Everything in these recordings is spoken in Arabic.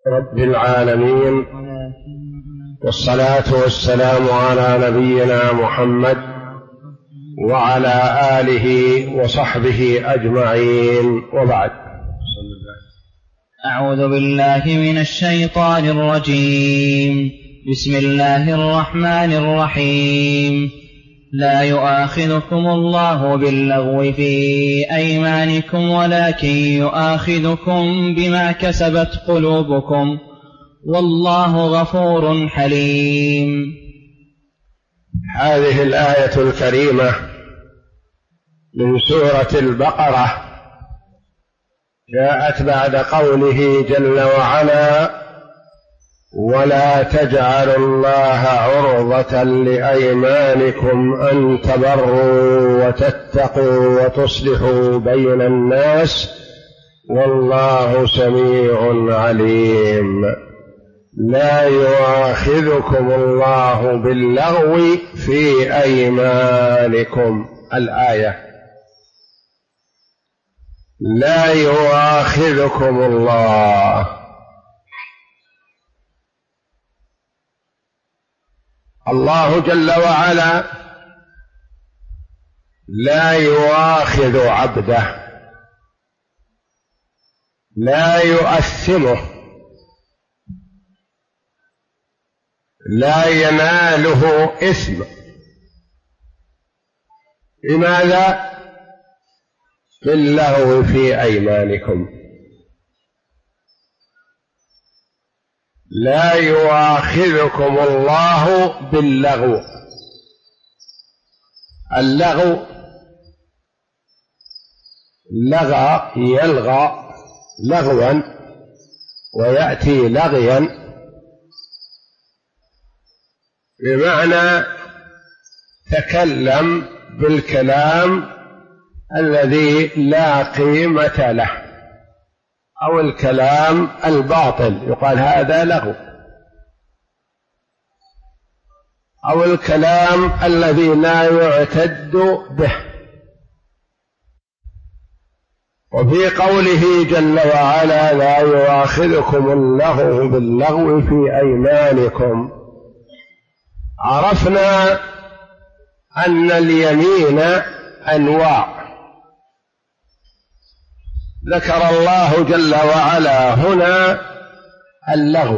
رب العالمين، والصلاة والسلام على نبينا محمد وعلى آله وصحبه أجمعين، وبعد. أعوذ بالله من الشيطان الرجيم. بسم الله الرحمن الرحيم. لا يؤاخذكم الله باللغو في أيمانكم ولكن يؤاخذكم بما كسبت قلوبكم والله غفور حليم. هذه الآية الكريمة من سورة البقرة جاءت بعد قوله جل وعلا: ولا تجعلوا الله عرضة لأيمانكم أن تبروا وتتقوا وتصلحوا بين الناس والله سميع عليم. لا يؤاخذكم الله باللغو في أيمانكم. الآية: لا يؤاخذكم الله جل وعلا لا يؤاخذ عبده، لا يؤثمه، لا يناله إثم. لماذا؟ باللغو في أيمانكم. لا يؤاخذكم الله باللغو. اللغو لغى يلغى لغوا، ويأتي لغيا بمعنى تكلم بالكلام الذي لا قيمة له، أو الكلام الباطل يقال هذا لغو، أو الكلام الذي لا يعتد به. وفي قوله جل وعلا: لا يؤاخذكم الله باللغو في أيمانكم، عرفنا أن اليمين أنواع. ذكر الله جل وعلا هنا اللغو،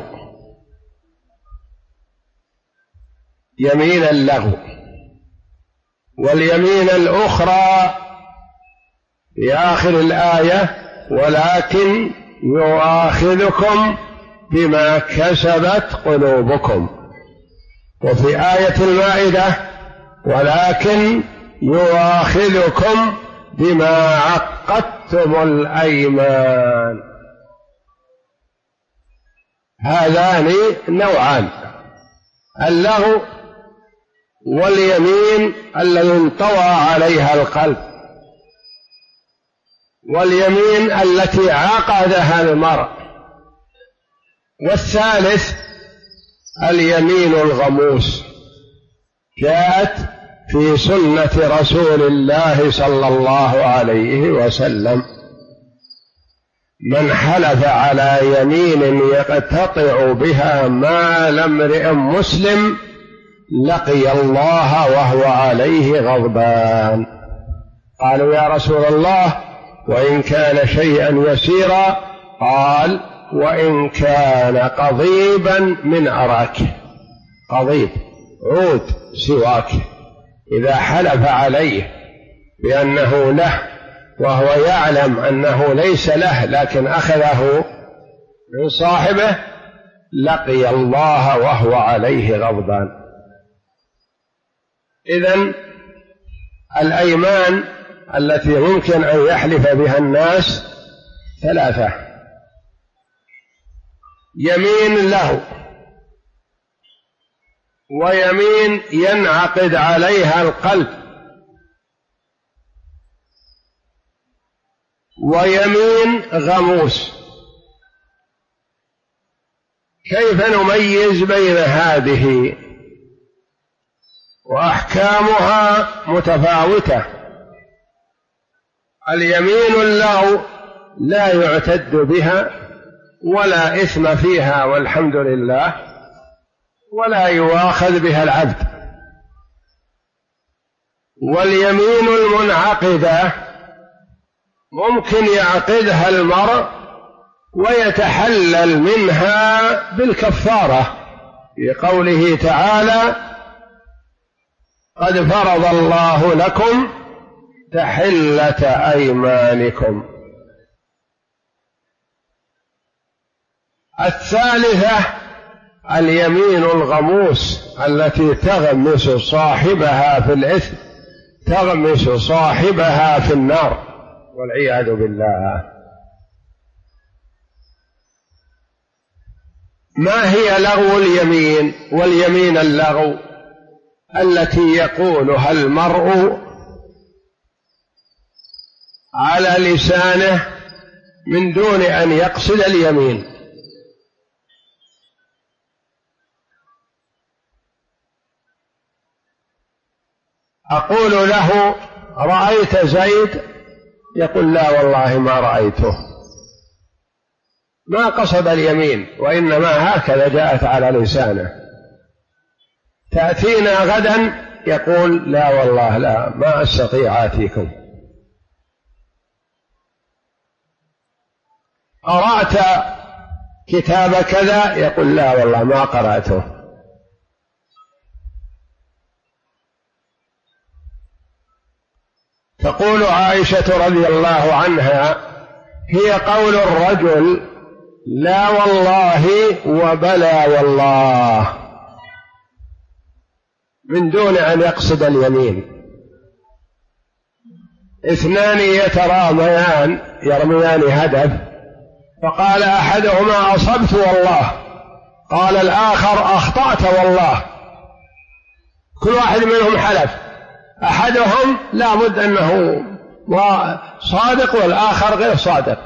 يمين اللغو، واليمين الأخرى في آخر الآية: ولكن يؤاخذكم بما كسبت قلوبكم. وفي آية المائدة: ولكن يؤاخذكم بما عقدتم الأيمان. هذان نوعان: اللغو واليمين الذي انطوى عليها القلب، واليمين التي عقدها المرء، والثالث اليمين الغموس. جاءت في سنة رسول الله صلى الله عليه وسلم: من حلف على يمين يقتطع بها مال امرئ مسلم لقي الله وهو عليه غضبان. قالوا: يا رسول الله، وإن كان شيئا يسيرا؟ قال: وإن كان قضيبا من أراك. قضيب عود سواك، إذا حلف عليه بأنه له وهو يعلم أنه ليس له لكن أخذه من صاحبه لقي الله وهو عليه غضبان. إذن الأيمان التي يمكن أن يحلف بها الناس ثلاثة: يمين له، ويمين ينعقد عليها القلب، ويمين غموس. كيف نميز بين هذه؟ وأحكامها متفاوتة. اليمين اللغو لا يعتد بها ولا إثم فيها والحمد لله، ولا يؤاخذ بها العبد. واليمين المنعقدة ممكن يعقدها المرء ويتحلل منها بالكفارة، في قوله تعالى: قد فرض الله لكم تحلة أيمانكم. الثالثة اليمين الغموس التي تغمس صاحبها في الإثم، تغمس صاحبها في النار والعياذ بالله. ما هي لغو اليمين؟ واليمين اللغو التي يقولها المرء على لسانه من دون أن يقصد اليمين. أقول له: رأيت زيد؟ يقول: لا والله ما رأيته، ما قصد اليمين، وإنما هكذا جاءت على لسانه. تأتينا غدا يقول: لا والله لا، ما أستطيع آتيكم. قرأت كتاب كذا؟ يقول: لا والله ما قرأته. تقول عائشة رضي الله عنها: هي قول الرجل لا والله وبلى والله من دون أن يقصد اليمين. اثنان يتراميان يرميان هدف، فقال أحدهما: أصبت والله، قال الآخر: أخطأت والله. كل واحد منهم حلف، أحدهم لا بد أنه صادق والآخر غير صادق.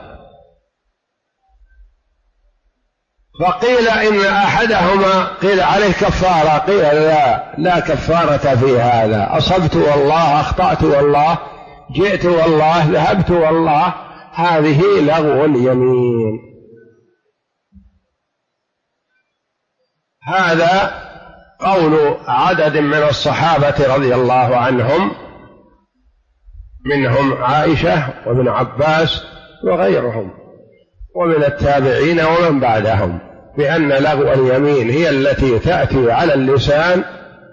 فقيل إن أحدهما قيل عليه كفارة، قيل لا كفارة في هذا، أصبت والله، أخطأت والله، جئت والله، ذهبت والله، هذه لغو اليمين. هذا قول عدد من الصحابة رضي الله عنهم، منهم عائشة وابن عباس وغيرهم، ومن التابعين ومن بعدهم، بأن لغو اليمين هي التي تأتي على اللسان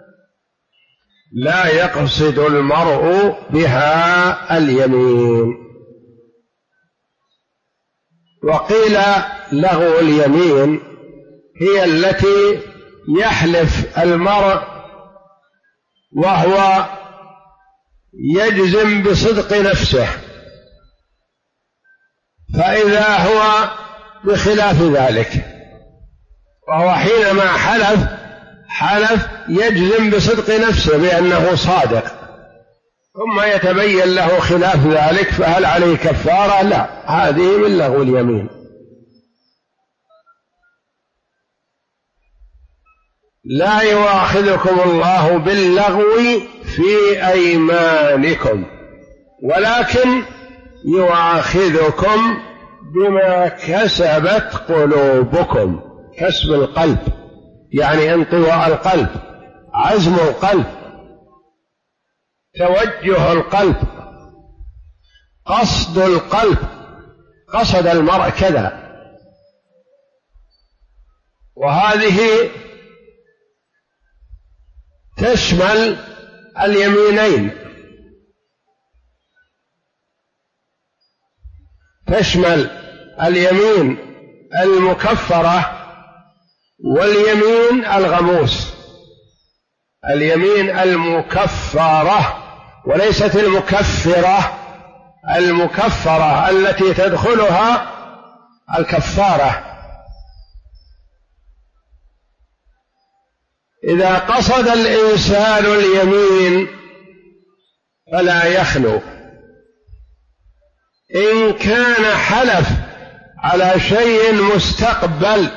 لا يقصد المرء بها اليمين. وقيل لغو اليمين هي التي يحلف المرء وهو يجزم بصدق نفسه، فإذا هو بخلاف ذلك، وهو حينما حلف يجزم بصدق نفسه بأنه صادق، ثم يتبين له خلاف ذلك، فهل عليه كفارة؟ لا، هذه من لغو اليمين. لا يؤاخذكم الله باللغو في أيمانكم ولكن يؤاخذكم بما كسبت قلوبكم. كسب القلب يعني انطواء القلب، عزم القلب، توجه القلب، قصد القلب، قصد المرء كذا. وهذه تشمل اليمينين، تشمل اليمين المكفرة واليمين الغموس. اليمين المكفرة وليست المكفرة، المكفرة التي تدخلها الكفارة. إذا قصد الإنسان اليمين فلا يخلو، إن كان حلف على شيء مستقبل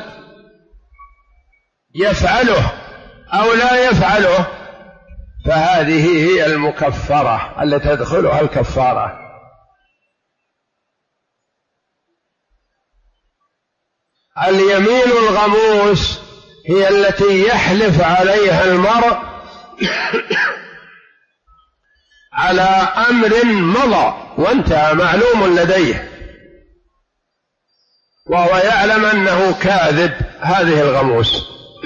يفعله أو لا يفعله فهذه هي المكفرة التي تدخلها الكفارة. اليمين الغموس هي التي يحلف عليها المرء على أمر مضى وانتهى معلوم لديه وهو يعلم أنه كاذب، هذه الغموس.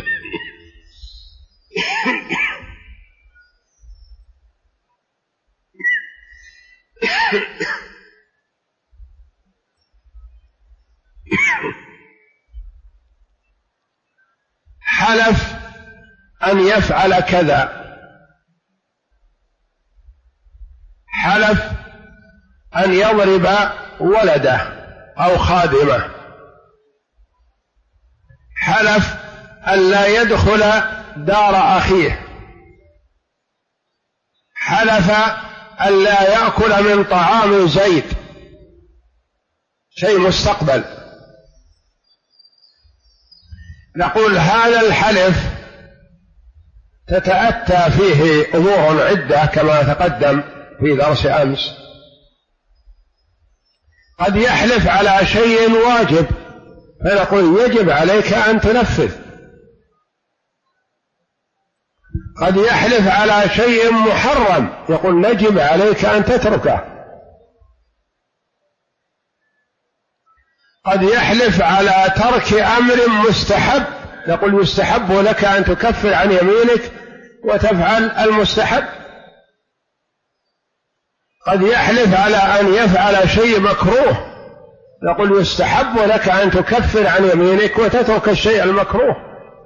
حلف أن يفعل كذا، حلف أن يضرب ولده أو خادمه، حلف أن لا يدخل دار أخيه، حلف أن لا يأكل من طعام زيد، شيء مستقبل. نقول هذا الحلف تتأتى فيه أمور عدة كما تقدم في درس أمس. قد يحلف على شيء واجب فنقول يجب عليك أن تنفذ، قد يحلف على شيء محرم يقول نجب عليك أن تتركه، قد يحلف على ترك أمر مستحب نقول يستحب لك أن تكفر عن يمينك وتفعل المستحب، قد يحلف على أن يفعل شيء مكروه نقول يستحب لك أن تكفر عن يمينك وتترك الشيء المكروه،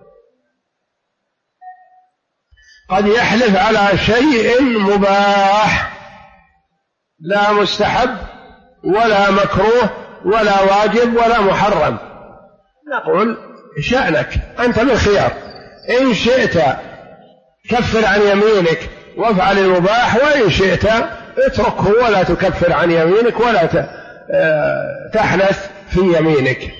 قد يحلف على شيء مباح لا مستحب ولا مكروه ولا واجب ولا محرم، نقول شأنك أنت بالخيار، إن شئت كفر عن يمينك وافعل المباح، وإن شئت اتركه ولا تكفر عن يمينك ولا تحنث في يمينك.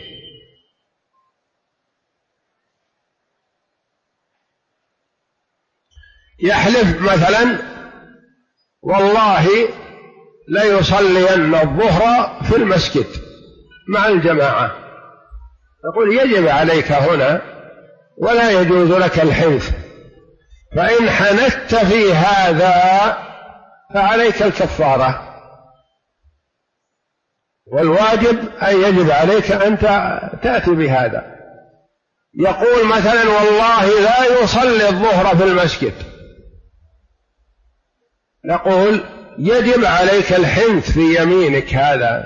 يحلف مثلا والله ليصلين الظهر في المسجد مع الجماعة، نقول يجب عليك هنا ولا يجوز لك الحنث، فإن حنثت في هذا فعليك الكفارة، والواجب أن يجب عليك أن تأتي بهذا. يقول مثلا والله لا يصلي الظهر في المسجد، نقول يجب عليك الحنث في يمينك هذا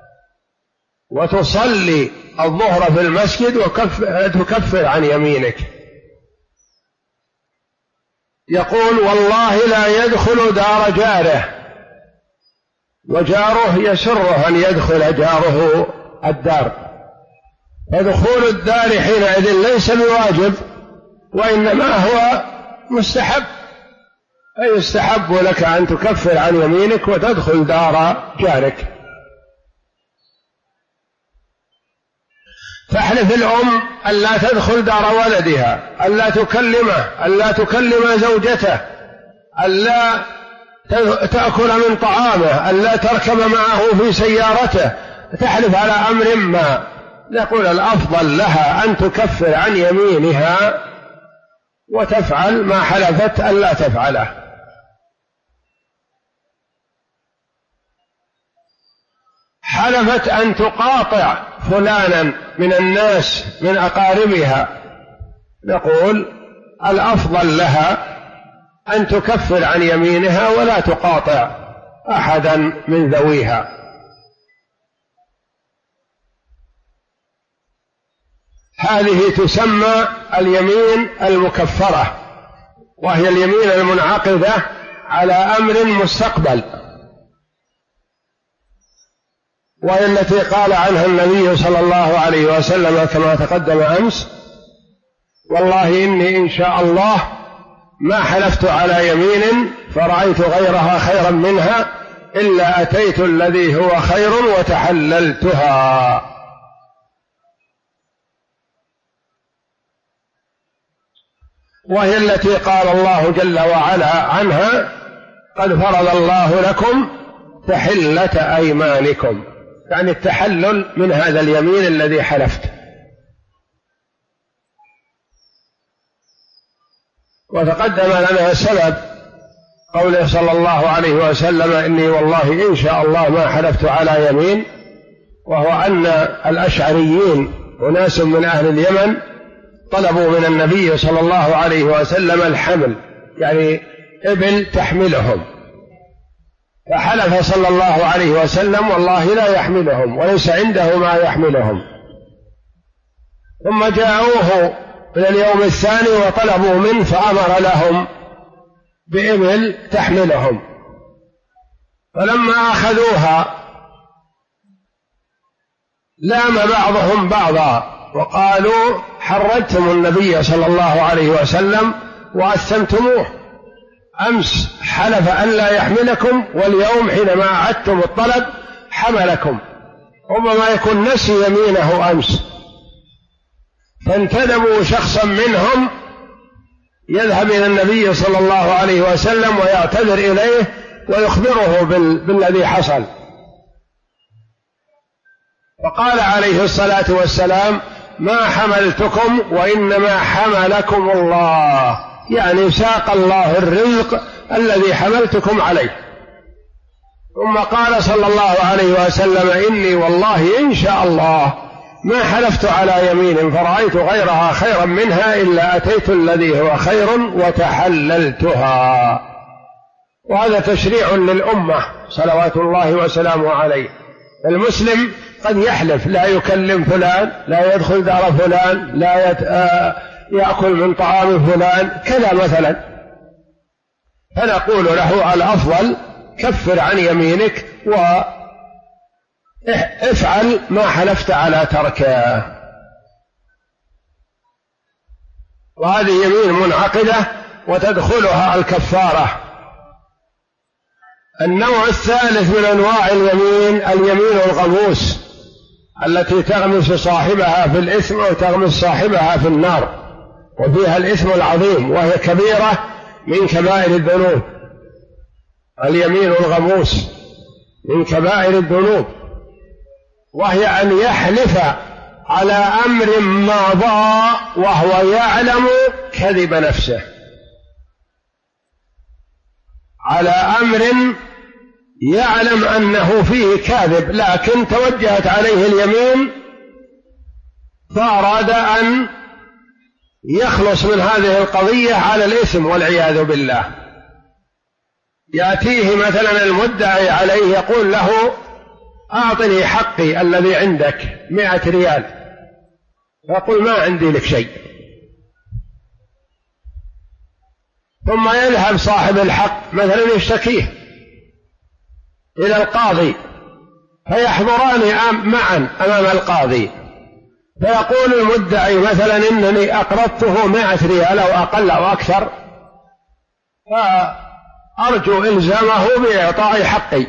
وتصلي الظهر في المسجد وتكفر عن يمينك. يقول والله لا يدخل دار جاره، وجاره يسره أن يدخل جاره الدار، فدخول الدار حينئذ ليس بواجب وإنما هو مستحب، فيستحب لك أن تكفر عن يمينك وتدخل دار جارك. تحلف الأم ألا تدخل دار ولدها، ألا تكلمه، ألا تكلم زوجته، ألا تأكل من طعامه، ألا تركب معه في سيارته، تحلف على أمر ما، نقول الأفضل لها أن تكفر عن يمينها وتفعل ما حلفت ألا تفعله. حلفت أن تقاطع فلانا من الناس من أقاربها، نقول الأفضل لها أن تكفر عن يمينها ولا تقاطع أحدا من ذويها. هذه تسمى اليمين المكفرة، وهي اليمين المنعقدة على أمر مستقبل، وهي التي قال عنها النبي صلى الله عليه وسلم كما تقدم أمس: والله إني إن شاء الله ما حلفت على يمين فرأيت غيرها خيرا منها إلا أتيت الذي هو خير وتحللتها. وهي التي قال الله جل وعلا عنها: قد فرض الله لكم تحلة أيمانكم، يعني التحلل من هذا اليمين الذي حلفت. وتقدم لنا سبب قوله صلى الله عليه وسلم: إني والله إن شاء الله ما حلفت على يمين، وهو أن الأشعريين أناس من أهل اليمن طلبوا من النبي صلى الله عليه وسلم الحمل، يعني إبل تحملهم، فحلف صلى الله عليه وسلم: والله لا يحملهم وليس عنده ما يحملهم. ثم جاءوه من اليوم الثاني وطلبوا منه فأمر لهم بإبل تحملهم، فلما أخذوها لام بعضهم بعضا وقالوا: حرجتم النبي صلى الله عليه وسلم وأثمتموه، أمس حلف أن لا يحملكم واليوم حينما أعدتم الطلب حملكم، ربما يكون نسي يمينه أمس. فانتدبوا شخصا منهم يذهب إلى النبي صلى الله عليه وسلم ويعتذر إليه ويخبره بالذي حصل، فقال عليه الصلاة والسلام: ما حملتكم وإنما حملكم الله، يعني ساق الله الرزق الذي حملتكم عليه. ثم قال صلى الله عليه وسلم: إني والله إن شاء الله ما حلفت على يمين فرأيت غيرها خيرا منها إلا أتيت الذي هو خير وتحللتها. وهذا تشريع للأمة صلوات الله وسلامه عليه. المسلم قد يحلف: لا يكلم فلان، لا يدخل دار فلان، لا يأكل من طعام فلان كذا مثلا، فنقول له: الأفضل كفر عن يمينك وافعل ما حلفت على تركه. وهذه يمين منعقدة وتدخلها الكفارة. النوع الثالث من أنواع اليمين اليمين الغموس، التي تغمس صاحبها في الإثم وتغمس صاحبها في النار، وفيها الإثم العظيم، وهي كبيرة من كبائر الذنوب. اليمين الغموس من كبائر الذنوب، وهي أن يحلف على أمر مضى وهو يعلم كذب نفسه، على أمر يعلم أنه فيه كاذب، لكن توجهت عليه اليمين فأراد أن يخلص من هذه القضية على الإثم والعياذ بالله. يأتيه مثلا المدعي عليه يقول له: أعطني حقي الذي عندك 100 ريال، فيقول: ما عندي لك شيء. ثم يذهب صاحب الحق مثلا يشتكيه إلى القاضي، فيحضران معا أمام القاضي، فيقول المدعي مثلا: إنني أقرضته 100 ريال أو أقل أو أكثر، فأرجو إلزامه بإعطاء حقي.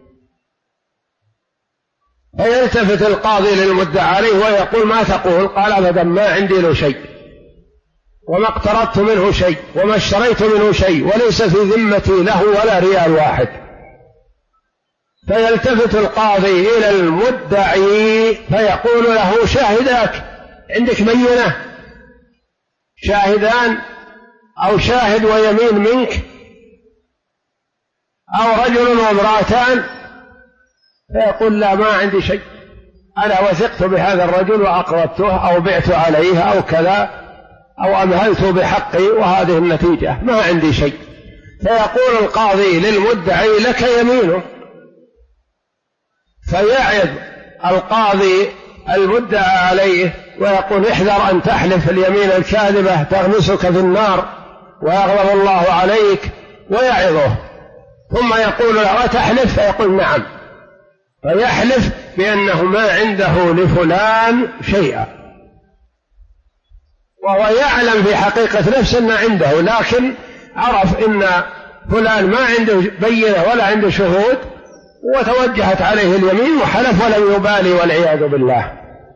فيلتفت القاضي للمدعى عليه ويقول: ما تقول؟ قال: أبدا ما عندي له شيء، وما اقترضت منه شيء، وما اشتريت منه شيء، وليس في ذمتي له ولا ريال واحد. فيلتفت القاضي إلى المدعي فيقول له: شاهداك، عندك بينة، شاهدان أو شاهد ويمين منك، أو رجل وامرأتان؟ فيقول: لا ما عندي شيء، أنا وثقت بهذا الرجل وأقرضته أو بعت عليه أو كذا أو أمهلت بحقي وهذه النتيجة، ما عندي شيء. فيقول القاضي للمدعي: لك يمينه. فيعظ القاضي المدعى عليه ويقول: احذر أن تحلف اليمين الكاذبة تغمسك في النار ويغضب الله عليك، ويعظه. ثم يقول له: أتحلف؟ فيقول: نعم. فيحلف بأنه ما عنده لفلان شيئا، وهو يعلم في حقيقة نفسه أن عنده، لكن عرف أن فلان ما عنده بينة ولا عنده شهود، وتوجهت عليه اليمين وحلف ولم يبالي والعياذ بالله.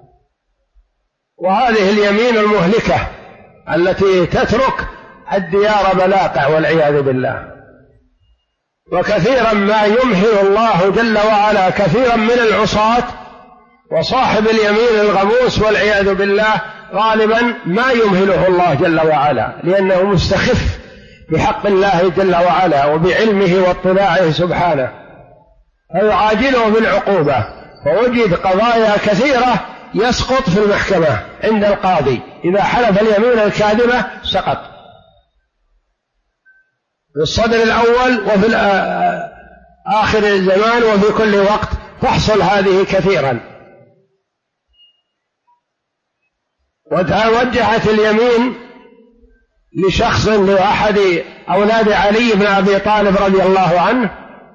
وهذه اليمين المهلكة التي تترك الديار بلاقع والعياذ بالله. وكثيرا ما يمهل الله جل وعلا كثيرا من العصاة، وصاحب اليمين الغموس والعياذ بالله غالبا ما يمهله الله جل وعلا، لأنه مستخف بحق الله جل وعلا وبعلمه واطلاعه سبحانه، فيعاجله بالعقوبة. فوجد قضايا كثيرة يسقط في المحكمة عند القاضي إذا حلف اليمين الكاذبة سقط في الصدر الأول وفي آخر الزمان وفي كل وقت تحصل هذه كثيرا. وتوجهت اليمين لشخص لأحد أولاد علي بن أبي طالب رضي الله عنه،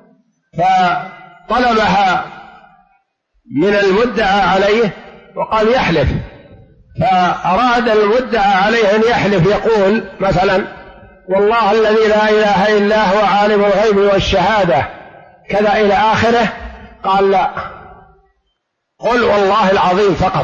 فطلبها من المدعى عليه وقال يحلف، فأراد المدعى عليه أن يحلف يقول مثلا والله الذي لا إله إلا هو عالم الغيب والشهادة كذا إلى آخره، قال لا، قل والله العظيم فقط.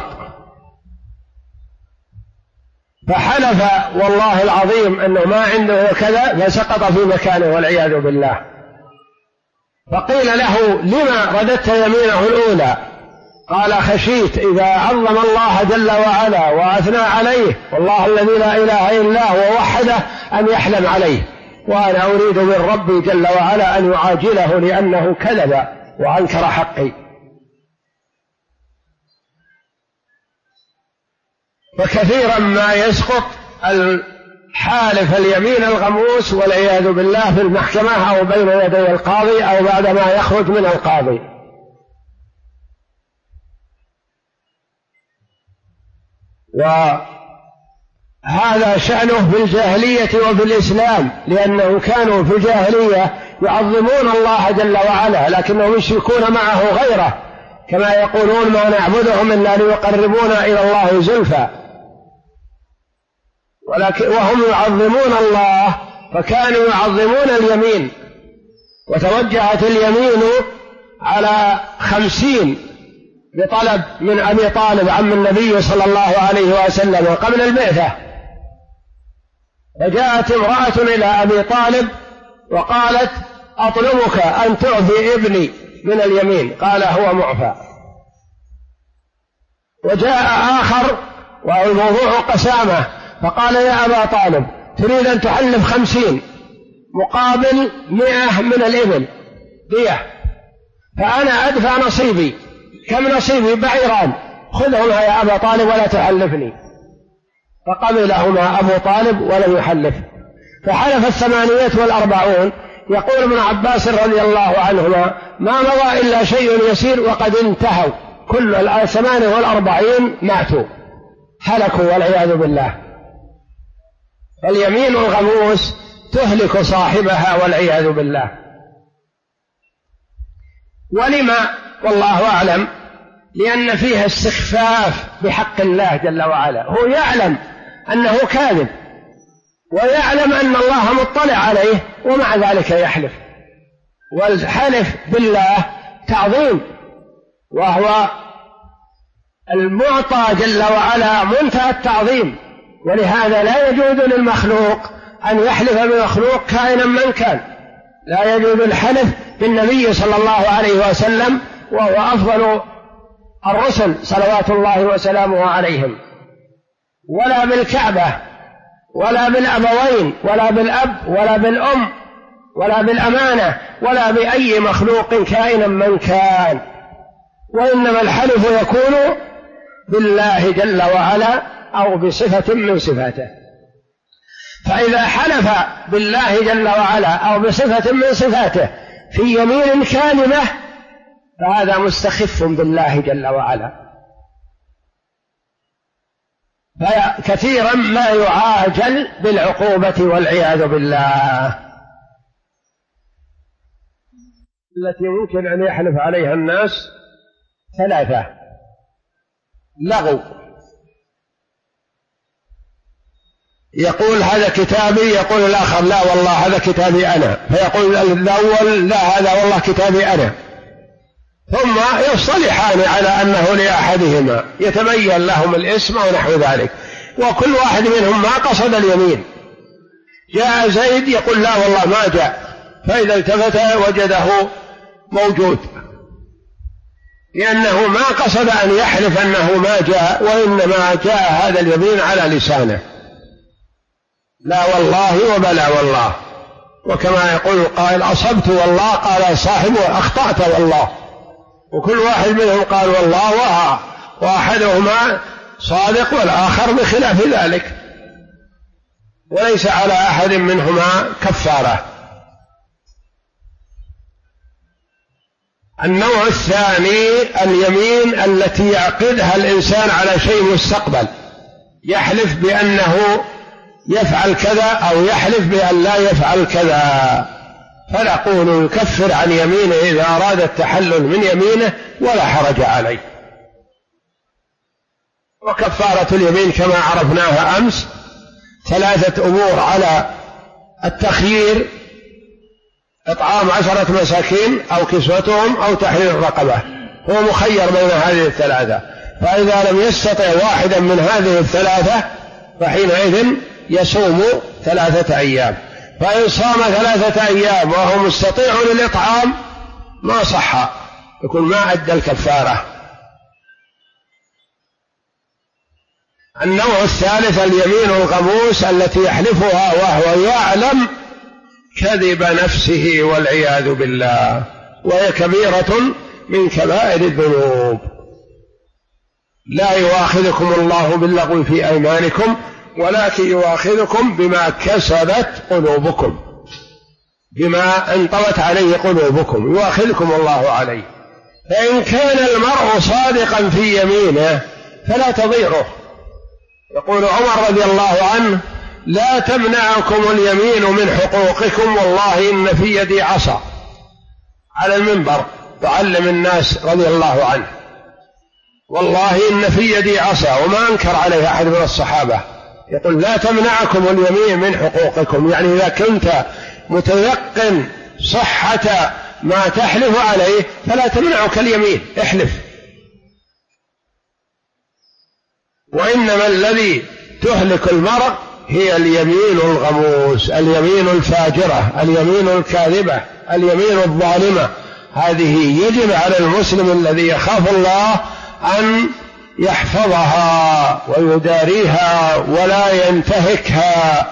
فحلف والله العظيم أنه ما عنده كذا، فسقط في مكانه والعياذ بالله. فقيل له لما رددت يمينه الأولى؟ قال خشيت إذا عظم الله جل وعلا وأثنى عليه والله الذي لا إله إلا هو وحده أن يحلم عليه، وأنا أريد من ربي جل وعلا أن يعاجله لأنه كذب وأنكر حقي. فكثيرا ما يسقط الحالف اليمين الغموس والعياذ بالله في المحكمة أو بين يدي القاضي أو بعدما يخرج من القاضي. وهذا شأنه في الجاهلية وفي الإسلام، لأنه كانوا في الجاهلية يعظمون الله جل وعلا لكنهم يشركون معه غيره، كما يقولون ما نعبدهم إلا ليقربونا إلى الله زلفى، وهم يعظمون الله فكانوا يعظمون اليمين. وتوجهت اليمين على 50 بطلب من أبي طالب عم النبي صلى الله عليه وسلم قبل البعثة، فجاءت امرأة إلى أبي طالب وقالت أطلبك أن تعفي ابني من اليمين، قال هو معفى. وجاء آخر والموضوع قسامة فقال يا أبا طالب تريد أن تحلف 50 مقابل 100 من الإبل دية، فأنا أدفع نصيبي، كم نصيبي؟ بعيران، خذهما يا أبا طالب ولا تحلفني. فقبلهما أبو طالب ولم يحلف، فحلف 48. يقول ابن عباس رضي الله عنهما ما مضى إلا شيء يسير وقد انتهوا، كل 48 ماتوا هلكوا والعياذ بالله. اليمين الغموس تهلك صاحبها والعياذ بالله. ولما؟ والله أعلم، لأن فيها استخفاف بحق الله جل وعلا، هو يعلم أنه كاذب ويعلم أن الله مطلع عليه ومع ذلك يحلف. والحلف بالله تعظيم، وهو المعطى جل وعلا منتهى التعظيم، ولهذا لا يجوز للمخلوق أن يحلف بمخلوق كائنا من كان. لا يجوز الحلف بالنبي صلى الله عليه وسلم وهو أفضل الرسل صلوات الله وسلامه عليهم، ولا بالكعبة ولا بالأبوين ولا بالأب ولا بالأم ولا بالأمانة ولا بأي مخلوق كائنا من كان، وإنما الحلف يكون بالله جل وعلا أو بصفة من صفاته. فإذا حلف بالله جل وعلا أو بصفة من صفاته في يمين كاذبة فهذا مستخف بالله جل وعلا. فكثيرا ما يعاجل بالعقوبة والعياذ بالله. التي يمكن أن يحلف عليها الناس 3: لغو، يقول هذا كتابي، يقول الآخر لا والله هذا كتابي أنا، فيقول الأول لا هذا والله كتابي أنا، ثم يصطلحان على أنه لأحدهما، يتبين لهم الاسم ونحو ذلك، وكل واحد منهم ما قصد اليمين. جاء زيد يقول لا والله ما جاء، فإذا التفت وجده موجود. لأنه ما قصد أن يحلف أنه ما جاء، وإنما جاء هذا اليمين على لسانه، لا والله وبلا والله. وكما يقول القائل أصبت والله، قال صاحبه أخطأت والله، وكل واحد منهم قال والله، وأحدهما صادق والآخر بخلاف ذلك، وليس على أحد منهما كفارة. النوع الثاني اليمين التي يعقدها الإنسان على شيء مستقبل، يحلف بأنه يفعل كذا أو يحلف بأن لا يفعل كذا، فنقول يكفر عن يمينه إذا أراد التحلل من يمينه ولا حرج عليه. وكفارة اليمين كما عرفناها أمس 3 أمور على التخيير: إطعام 10 مساكين أو كسوتهم أو تحرير رقبة، هو مخير بين هذه ال3، فإذا لم يستطع واحدا من هذه ال3 فحينئذ يصوم 3 أيام، فإن صام 3 أيام وهو مستطيع للإطعام ما صح، يكون ما أدى الكفارة. النوع الثالث اليمين الغموس التي يحلفها وهو يعلم كذب نفسه والعياذ بالله، وهي كبيرة من كبائر الذنوب. لا يؤاخذكم الله باللغو في أيمانكم ولكن يؤاخذكم بما كسبت قلوبكم، بما انطوت عليه قلوبكم يؤاخذكم الله عليه. فإن كان المرء صادقا في يمينه فلا تضيره. يقول عمر رضي الله عنه: لا تمنعكم اليمين من حقوقكم، والله إن في يدي عصا، على المنبر تعلم الناس رضي الله عنه، والله إن في يدي عصا، وما أنكر عليه أحد من الصحابة. يقول: لا تمنعكم اليمين من حقوقكم، يعني إذا كنت متيقن صحة ما تحلف عليه فلا تمنعك اليمين، احلف. وإنما الذي تهلك المرء هي اليمين الغموس، اليمين الفاجرة، اليمين الكاذبة، اليمين الظالمة. هذه يجب على المسلم الذي يخاف الله أن يحفظها ويداريها ولا ينتهكها.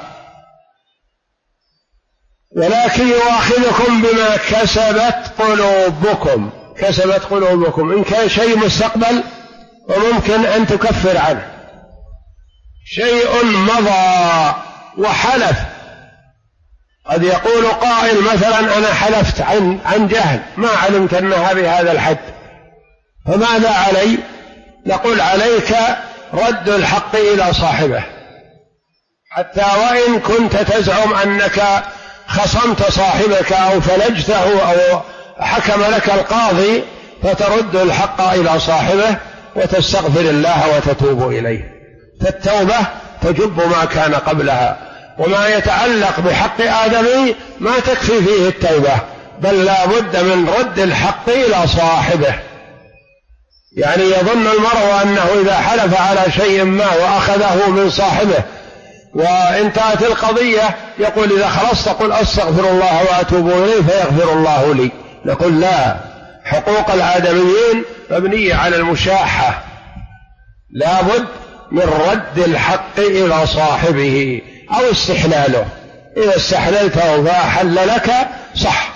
ولكن يؤاخذكم بما كسبت قلوبكم، كسبت قلوبكم. إن كان شيء مستقبل وممكن أن تكفر عنه، شيء مضى وحلف. قد يقول قائل مثلا: أنا حلفت عن جهل، ما علمت أنها بهذا الحد، فماذا علي؟ نقول: عليك رد الحق إلى صاحبه، حتى وإن كنت تزعم أنك خصمت صاحبك أو فلجته أو حكم لك القاضي، فترد الحق إلى صاحبه وتستغفر الله وتتوب إليه. فالتوبة تجب ما كان قبلها، وما يتعلق بحق آدمي ما تكفي فيه التوبة، بل لا بد من رد الحق إلى صاحبه. يعني يظن المرء أنه إذا حلف على شيء ما وأخذه من صاحبه وانتهت القضية يقول: إذا خلصت قل أستغفر الله وأتوب إليه فيغفر الله لي. نقول: لا، حقوق الآدميين مبنية على المشاحة، لا بد من رد الحق إلى صاحبه أو استحلاله. إذا استحللته فأحل لك صح.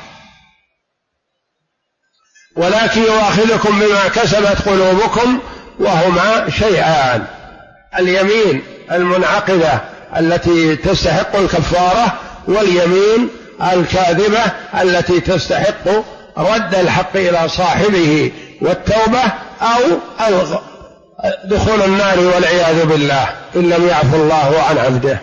ولكن يؤاخذكم بما كسبت قلوبكم، وهما شيئان: اليمين المنعقدة التي تستحق الكفارة، واليمين الكاذبة التي تستحق رد الحق إلى صاحبه والتوبة أو دخول النار والعياذ بالله إن لم يعفو الله عن عبده.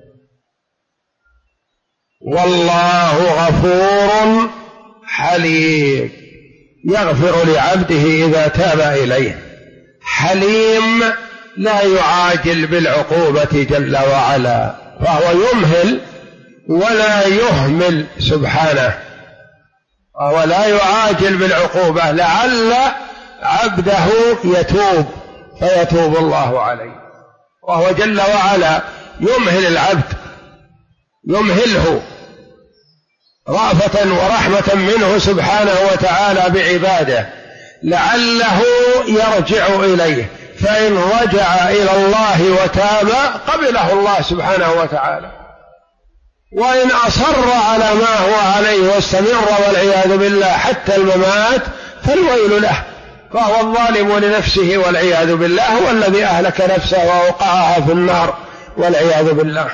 والله غفور حليم، يغفر لعبده إذا تاب إليه. حليم لا يعاجل بالعقوبة جل وعلا، فهو يمهل ولا يهمل سبحانه، وهو لا يعاجل بالعقوبة لعل عبده يتوب فيتوب الله عليه. وهو جل وعلا يمهل العبد، يمهله رأفة ورحمة منه سبحانه وتعالى بعباده، لعله يرجع إليه، فإن رجع إلى الله وتاب قبله الله سبحانه وتعالى، وإن أصر على ما هو عليه واستمر والعياذ بالله حتى الممات فالويل له، فهو الظالم لنفسه والعياذ بالله، هو الذي أهلك نفسه ووقعها في النار والعياذ بالله.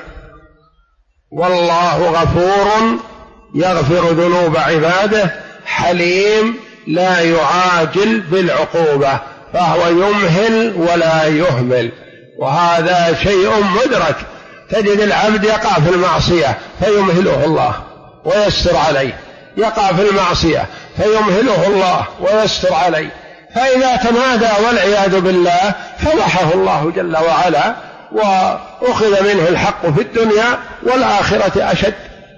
والله غفور يغفر ذنوب عباده، حليم لا يعاجل بالعقوبة، فهو يمهل ولا يهمل، وهذا شيء مدرك. تجد العبد يقع في المعصية فيمهله الله ويستر عليه، يقع في المعصية فيمهله الله ويستر عليه، فإذا تمادى والعياذ بالله فضحه الله جل وعلا وأخذ منه الحق في الدنيا والآخرة أشد.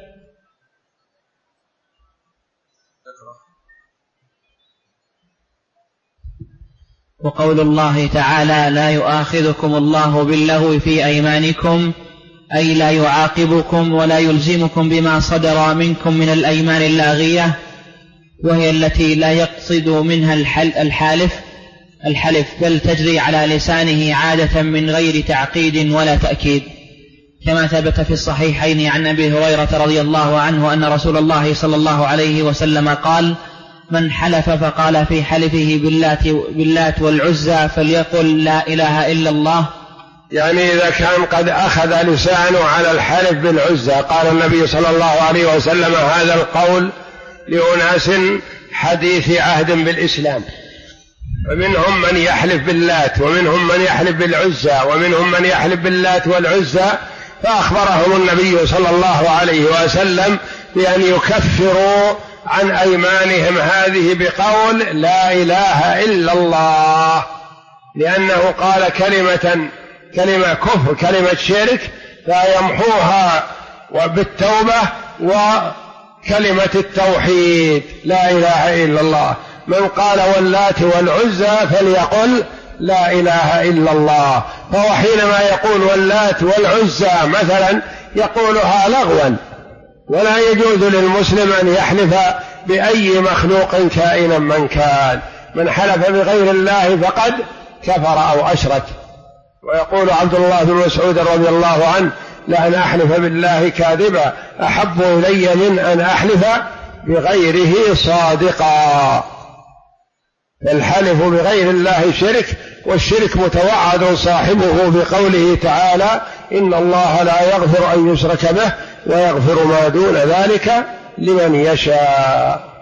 وقول الله تعالى: لا يؤاخذكم الله باللغو في أيمانكم، أي لا يعاقبكم ولا يلزمكم بما صدر منكم من الأيمان اللاغية، وهي التي لا يقصد منها الحلف بل تجري على لسانه عادة من غير تعقيد ولا تأكيد، كما ثبت في الصحيحين عن أبي هريرة رضي الله عنه أن رسول الله صلى الله عليه وسلم قال: من حلف فقال في حلفه باللات والعزى فليقل لا إله إلا الله. يعني إذا كان قد أخذ لسانه على الحلف بالعزى، قال النبي صلى الله عليه وسلم هذا القول لأناس حديث عهد بالإسلام، ومنهم من يحلف باللات ومنهم من يحلف بالعزى ومنهم من يحلف باللات والعزى، فأخبرهم النبي صلى الله عليه وسلم بأن يكفروا عن أيمانهم هذه بقول لا إله إلا الله، لأنه قال كلمة كفر، كلمة شرك، فيمحوها بالتوبة وكلمة التوحيد لا إله إلا الله. من قال واللات والعزى فليقل لا إله إلا الله، فهو حينما يقول واللات والعزى مثلا يقولها لغوا، ولا يجوز للمسلم أن يحلف بأي مخلوق كائنا من كان. من حلف بغير الله فقد كفر أو أشرك. ويقول عبد الله بن مسعود رضي الله عنه: لأن أحلف بالله كاذبا أحب إلي من أن أحلف بغيره صادقا. الحلف بغير الله شرك، والشرك متوعد صاحبه بقوله تعالى: إن الله لا يغفر أن يشرك به ويغفر ما دون ذلك لمن يشاء.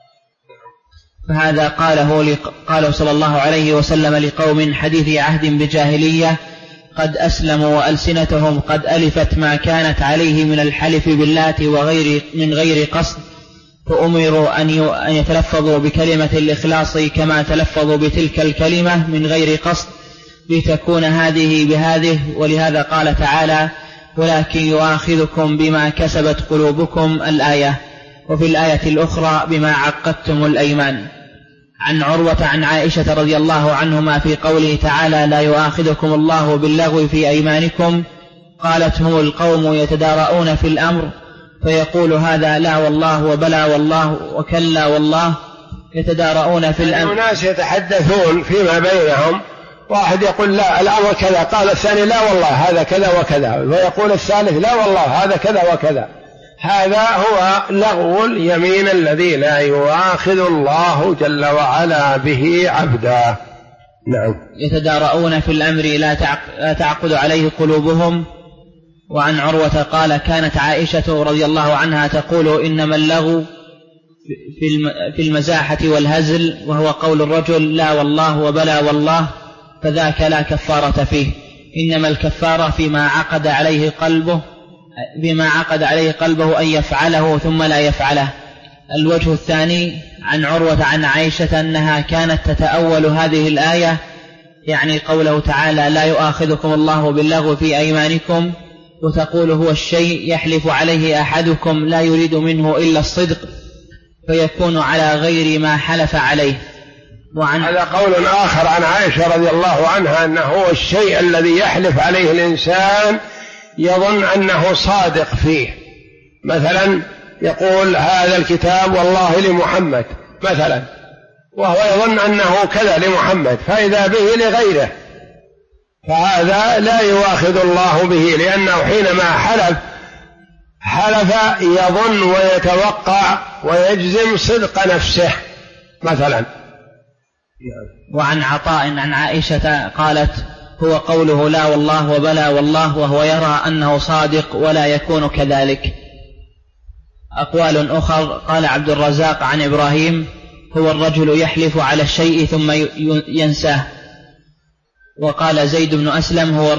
فهذا قاله صلى الله عليه وسلم لقوم حديث عهد بجاهلية قد أسلموا وألسنتهم قد ألفت ما كانت عليه من الحلف باللات من غير قصد، فأمروا أن يتلفظوا بكلمة الإخلاص كما تلفظوا بتلك الكلمة من غير قصد، لتكون هذه بهذه. ولهذا قال تعالى: ولكن يؤاخذكم بما كسبت قلوبكم الآية. وفي الآية الأخرى: بما عقدتم الأيمان. عن عروة عن عائشة رضي الله عنهما في قوله تعالى: لا يؤاخذكم الله باللغو في أيمانكم، قالت: هم القوم يتدارؤون في الأمر فيقول هذا لا والله وبلا والله وكلا والله، يتدارؤون في الأمر. الناس يتحدثون فيما بينهم، واحد يقول لا الأمر كذا، قال الثاني لا والله هذا كذا وكذا، ويقول الثالث لا والله هذا كذا وكذا. هذا هو لغو اليمين الذي لا يؤاخذ الله جل وعلا به عبدا. نعم. يتدارؤون في الأمر لا تعقد عليه قلوبهم. وعن عروة قال: كانت عائشة رضي الله عنها تقول: إنما اللغو في المزاحة والهزل، وهو قول الرجل لا والله وبلا والله، فذاك لا كفارة فيه، إنما الكفارة فيما عقد عليه قلبه أن يفعله ثم لا يفعله. الوجه الثاني عن عروة عن عائشة أنها كانت تتأول هذه الآية، يعني قوله تعالى: لا يؤاخذكم الله باللغو في أيمانكم، وتقول: هو الشيء يحلف عليه أحدكم لا يريد منه إلا الصدق، فيكون على غير ما حلف عليه. هذا قول آخر عن عائشة رضي الله عنها أنه هو الشيء الذي يحلف عليه الإنسان يظن أنه صادق فيه. مثلا يقول: هذا الكتاب والله لمحمد مثلا، وهو يظن أنه كذا لمحمد فإذا به لغيره، فهذا لا يؤاخذ الله به، لأنه حينما حلف يظن ويتوقع ويجزم صدق نفسه مثلا. وعن عطاء عن عائشة قالت: هو قوله لا والله وبلا والله، وهو يرى أنه صادق ولا يكون كذلك. أقوال أخر: قال عبد الرزاق عن إبراهيم: هو الرجل يحلف على الشيء ثم ينساه. وقال زيد بن أسلم: هو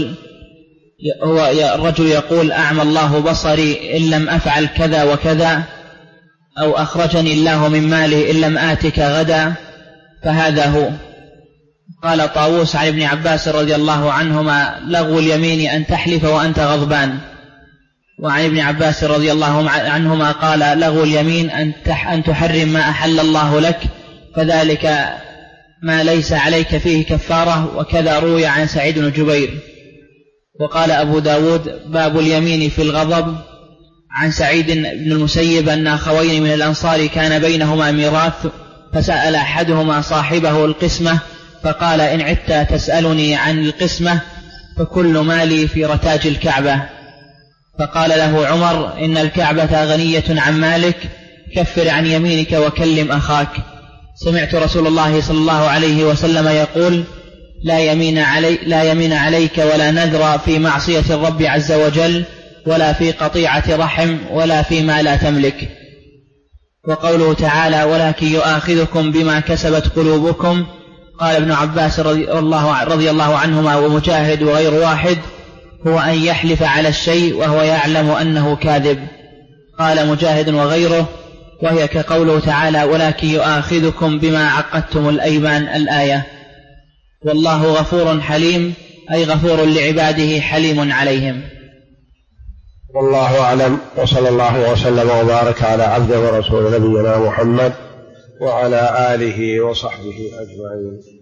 الرجل يقول أعمى الله بصري إن لم أفعل كذا وكذا، أو أخرجني الله من ماله إن لم آتك غدا، فهذا هو. قال طاووس عن ابن عباس رضي الله عنهما: لغو اليمين أن تحلف وأنت غضبان. وعن ابن عباس رضي الله عنهما قال: لغو اليمين أن تحرم ما أحل الله لك، فذلك ما ليس عليك فيه كفارة. وكذا روي عن سعيد بن جبير. وقال أبو داود: باب اليمين في الغضب. عن سعيد بن المسيب أن أخوين من الأنصار كان بينهما ميراث، فسأل أحدهما صاحبه القسمة، فقال: إن عدت تسألني عن القسمة فكل مالي في رتاج الكعبة. فقال له عمر: إن الكعبة غنية عن مالك، كفر عن يمينك وكلم أخاك. سمعت رسول الله صلى الله عليه وسلم يقول: لا يمين عليك ولا نذر في معصية الرب عز وجل، ولا في قطيعة رحم، ولا فيما لا تملك. وقوله تعالى: ولكن يؤاخذكم بما كسبت قلوبكم. قال ابن عباس رضي الله عنهما ومجاهد وغير واحد: هو أن يحلف على الشيء وهو يعلم أنه كاذب. قال مجاهد وغيره: وهي كقوله تعالى: ولكن يؤاخذكم بما عقدتم الأيمان، الآية. والله غفور حليم، أي غفور لعباده حليم عليهم. والله أعلم، وصلى الله وسلم وبارك على عبده ورسول نبينا محمد وعلى آله وصحبه أجمعين.